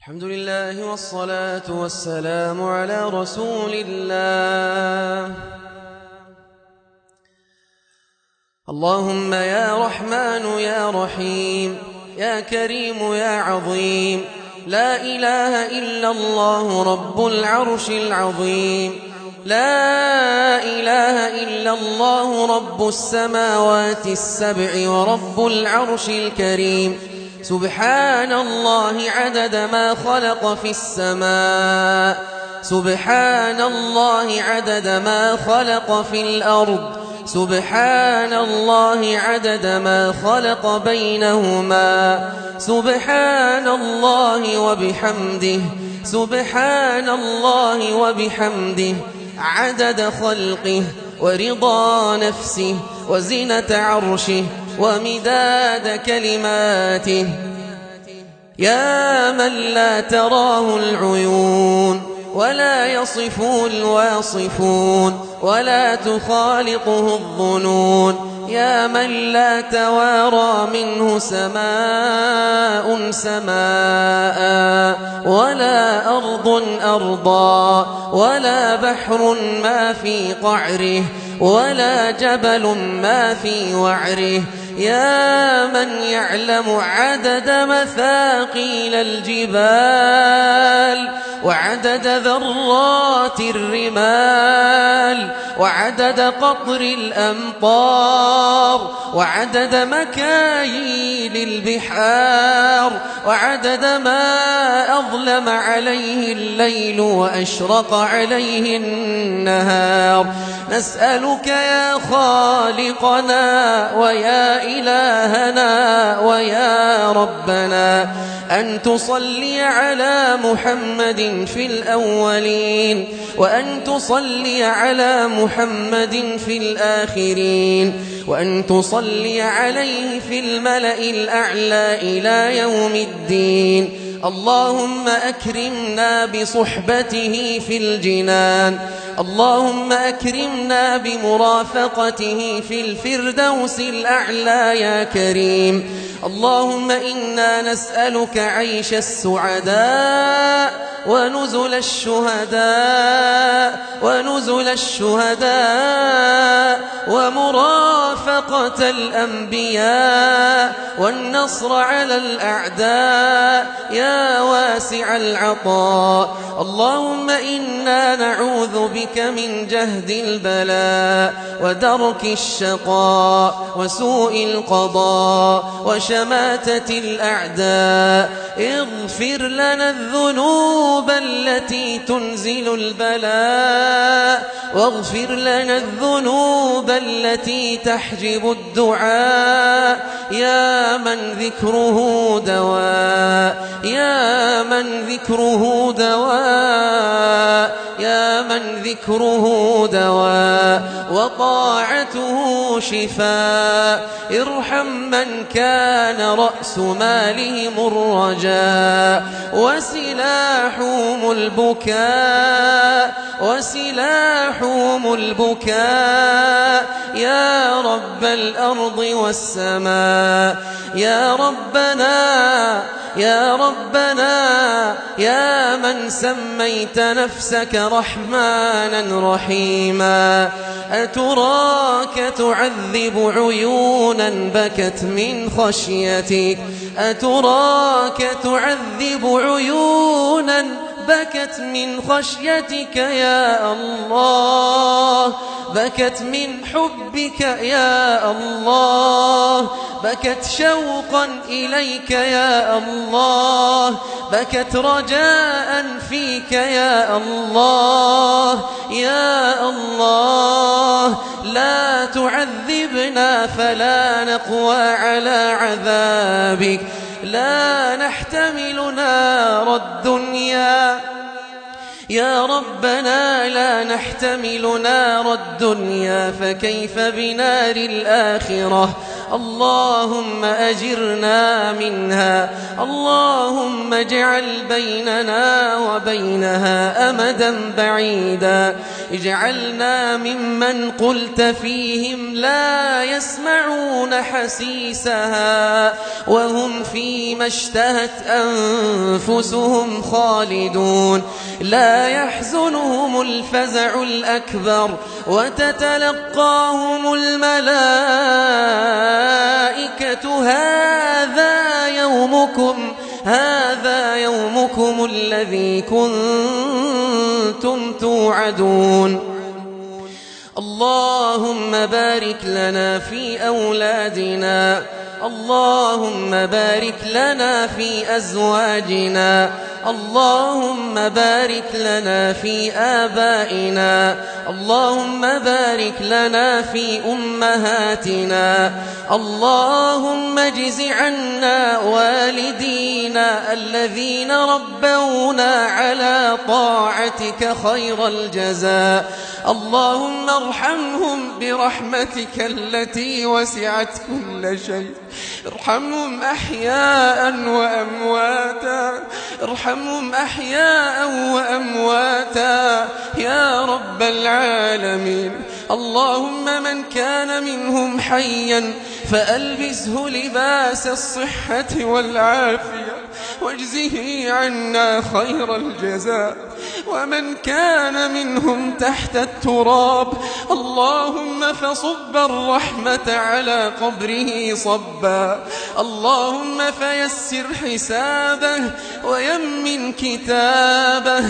الحمد لله والصلاة والسلام على رسول الله. اللهم يا رحمن يا رحيم يا كريم يا عظيم، لا إله إلا الله رب العرش العظيم، لا إله إلا الله رب السماوات السبع ورب العرش الكريم. سبحان الله عدد ما خلق في السماء، سبحان الله عدد ما خلق في الأرض، سبحان الله عدد ما خلق بينهما، سبحان الله وبحمده، سبحان الله وبحمده، عدد خلقه ورضا نفسه وزنة عرشه ومداد كلماته. يا من لا تراه العيون ولا يصفه الواصفون ولا تخالطه الظنون، يا من لا توارى منه سماء سماء ولا أرض أرضا ولا بحر ما في قعره ولا جبل ما في وعره، يا من يعلم عدد مثاقيل الجبال وعدد ذرات الرمال وعدد قطر الأمطار وعدد مكاييل البحار وعدد ما أظلم عليه الليل وأشرق عليه النهار. نسألك يا خالقنا ويا إلهنا ويا ربنا أن تصلي على محمد في الأولين وأن تصلي على محمد في الآخرين وأن تصلي عليه في الملأ الأعلى إلى يوم الدين. اللهم أكرمنا بصحبته في الجنان، اللهم أكرمنا بمرافقته في الفردوس الأعلى يا كريم. اللهم إنا نسألك عيش السعداء ونزل الشهداء ونزل الشهداء ومرافقة الأنبياء والنصر على الأعداء يا واسع العطاء. اللهم إنا نعوذ بك من جهد البلاء ودرك الشقاء وسوء القضاء وشماتة الأعداء. اغفر لنا الذنوب التي تنزل البلاء واغفر لنا الذنوب التي تحجب الدعاء، يا من ذكره دواء، يا من ذكره دواء، يا من ذكره دواء وطاعته شفاء. ارحم من كان رأس مالهم الرجاء وسلاحهم البكاء، وسلاحهم البكاء، يا رب الأرض والسماء. يا ربنا يا ربنا يا من سميت نفسك رحمانا رحيما، أتراك تعذب عيونا بكت من خشيتك، أتراك تعذب عيونا بكت من خشيتك يا الله، بكت من حبك يا الله، بكت شوقا إليك يا الله، بكت رجاء فيك يا الله. يا الله لا تعذبنا فلا نقوى على عذابك، لا نحتمل نار الدنيا يا ربنا، لا نحتمل نار الدنيا فكيف بنار الآخرة. اللهم أجرنا منها. اللهم اجعل بيننا وبينها أمدا بعيدا. اجعلنا ممن قلت فيهم لا يسمعون حسيسها وهم فيما اشتهت أنفسهم خالدون. لا يحزنهم الفزع الأكبر وتتلقاهم الملائكة هذا يومكم الذي كنتم توعدون. اللهم بارك لنا في أولادنا. اللهم بارك لنا في أزواجنا. اللهم بارك لنا في آبائنا. اللهم بارك لنا في أمهاتنا. اللهم اجز عنا والدينا الذين ربونا على طاعتك خير الجزاء. اللهم ارحمهم برحمتك التي وسعت كل شيء. ارحمهم أحياء وأمواتا. ارحمهم أحياء وأمواتا يا رب العالمين. اللهم من كان منهم حيا فألبسه لباس الصحة والعافية واجزه عنا خير الجزاء. ومن كان منهم تحت التراب اللهم فصب الرحمة على قبره صبا. اللهم فيسر حسابه ويمن كتابه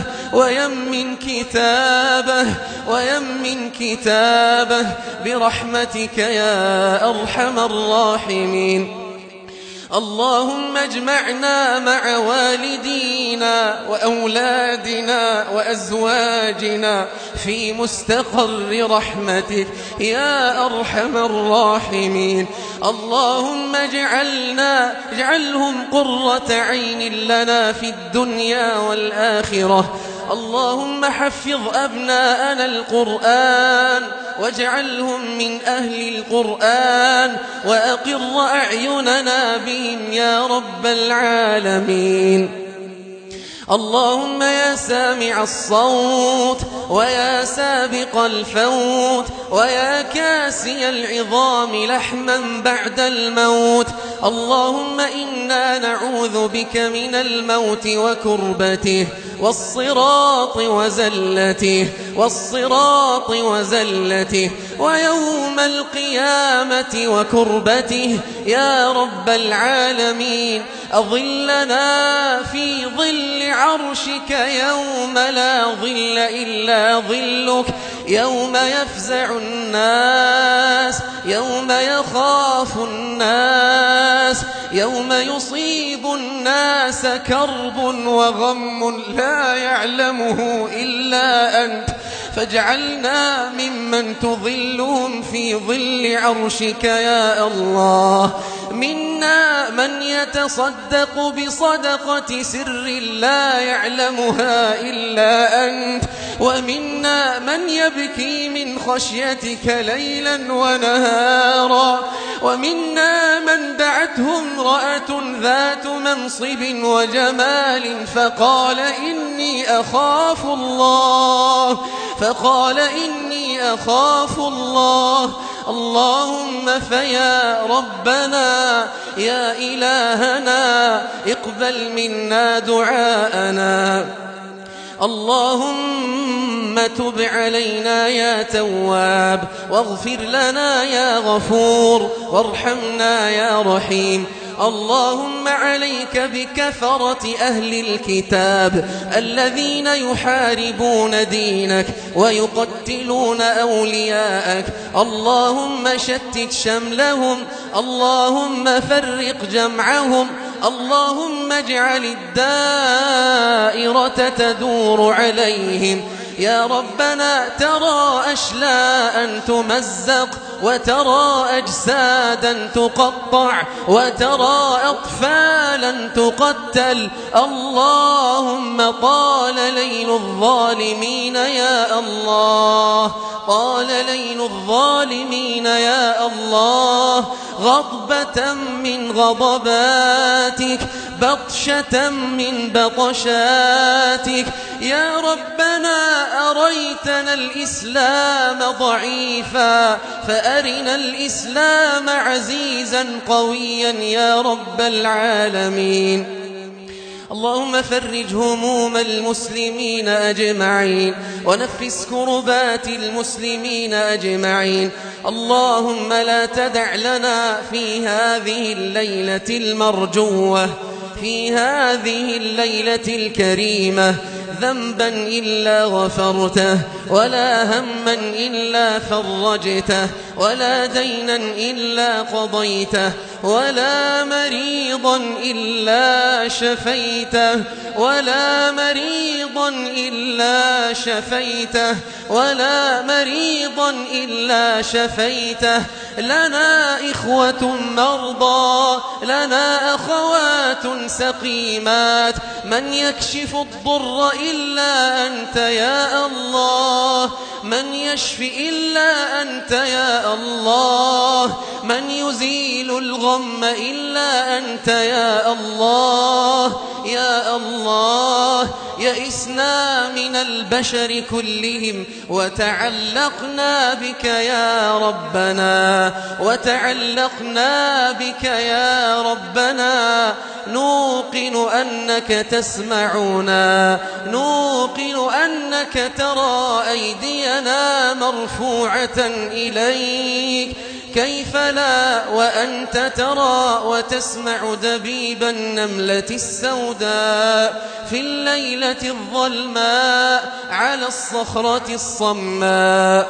ويمن كتابه برحمتك يا أرحم الراحمين. اللهم اجمعنا مع والدينا وأولادنا وأزواجنا في مستقر رحمتك يا أرحم الراحمين. اللهم اجعلهم قرة عين لنا في الدنيا والآخرة. اللهم حفظ أبناءنا القرآن واجعلهم من أهل القرآن وأقر أعيننا بهم يا رب العالمين. اللهم يا سامع الصوت ويا سابق الفوت ويا كاسي العظام لحما بعد الموت. اللهم إنا نعوذ بك من الموت وكربته والصراط وزلته ويوم القيامة وكربته يا رب العالمين. أظلنا في ظل عرشك يوم لا ظل إلا ظلك. يوم يفزع الناس. يوم يخاف الناس. يوم يصيب الناس كرب وغم لا يعلمه إلا أنت. فاجعلنا ممن تظلهم في ظل عرشك يا الله. منا من يتصدق بصدقة سر لا يعلمها إلا أنت. ومنا من يبكي من خشيتك ليلا ونهارا. ومنا من دعته امرأة ذات منصب وجمال فقال إني أخاف الله. اللهم فيا ربنا يا إلهنا اقبل منا دعاءنا. اللهم تب علينا يا تواب واغفر لنا يا غفور وارحمنا يا رحيم. اللهم عليك بكفرة أهل الكتاب الذين يحاربون دينك ويقتلون أولياءك. اللهم شتت شملهم. اللهم فرق جمعهم. اللهم اجعل الدائرة تدور عليهم. يا ربنا ترى أشلاء تمزق وترى أجسادا تقطع وترى أطفالا تقتل. اللهم طال ليل الظالمين يا الله، طال ليل الظالمين يا الله، غضبة من غضباتك، بطشة من بطشاتك. يا ربنا أريتنا الإسلام ضعيفا فأرنا الإسلام عزيزا قويا يا رب العالمين. اللهم فرج هموم المسلمين أجمعين ونفس كربات المسلمين أجمعين. اللهم لا تدع لنا في هذه الليلة المرجوة، في هذه الليلة الكريمة، ذنبا إلا غفرته، ولا هما إلا فرجته، ولا دينا إلا قضيته، ولا مريضا إلا شفيته، ولا مريضا إلا شفيته، ولا مريضا إلا شفيته. لنا إخوة مرضى، لنا أخوات سقيمات، من يكشف الضر إلا أنت يا الله، من يشفي إلا أنت يا الله، من يزيل الغم إلا أنت يا الله. يا الله، يئسنا من البشر كلهم وتعلقنا بك يا ربنا، وتعلقنا بك يا ربنا. نوقن أنك تسمعنا، نوقن أنك ترى أيدينا مرفوعة إليك، كيف لا وأنت ترى وتسمع دبيب النملة السوداء في الليلة الظلماء على الصخرة الصماء.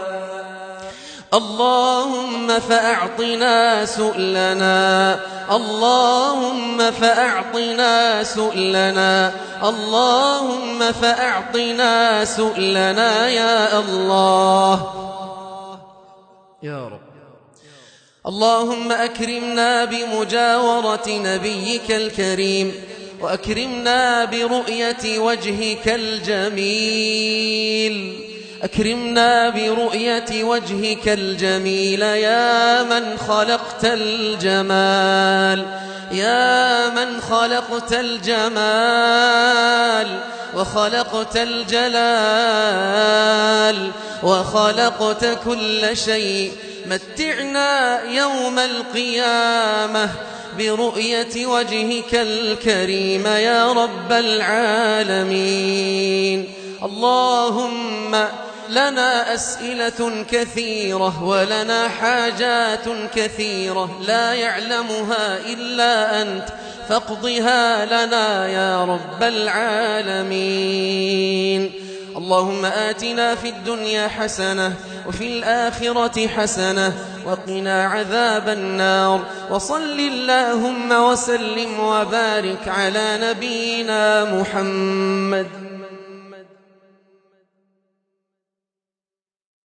اللهم فأعطنا سؤلنا، اللهم فأعطنا سؤلنا، اللهم فأعطنا سؤلنا يا الله يا رب. اللهم أكرمنا بمجاورة نبيك الكريم، وأكرمنا برؤية وجهك الجميل، أكرمنا برؤية وجهك الجميل يا من خلقت الجمال، يا من خلقت الجمال وخلقت الجلال وخلقت كل شيء. متعنا يوم القيامة برؤية وجهك الكريم يا رب العالمين. اللهم لنا أسئلة كثيرة ولنا حاجات كثيرة لا يعلمها إلا أنت، فاقضها لنا يا رب العالمين. اللهم آتنا في الدنيا حسنة وفي الآخرة حسنة وقنا عذاب النار. وصل اللهم وسلم وبارك على نبينا محمد.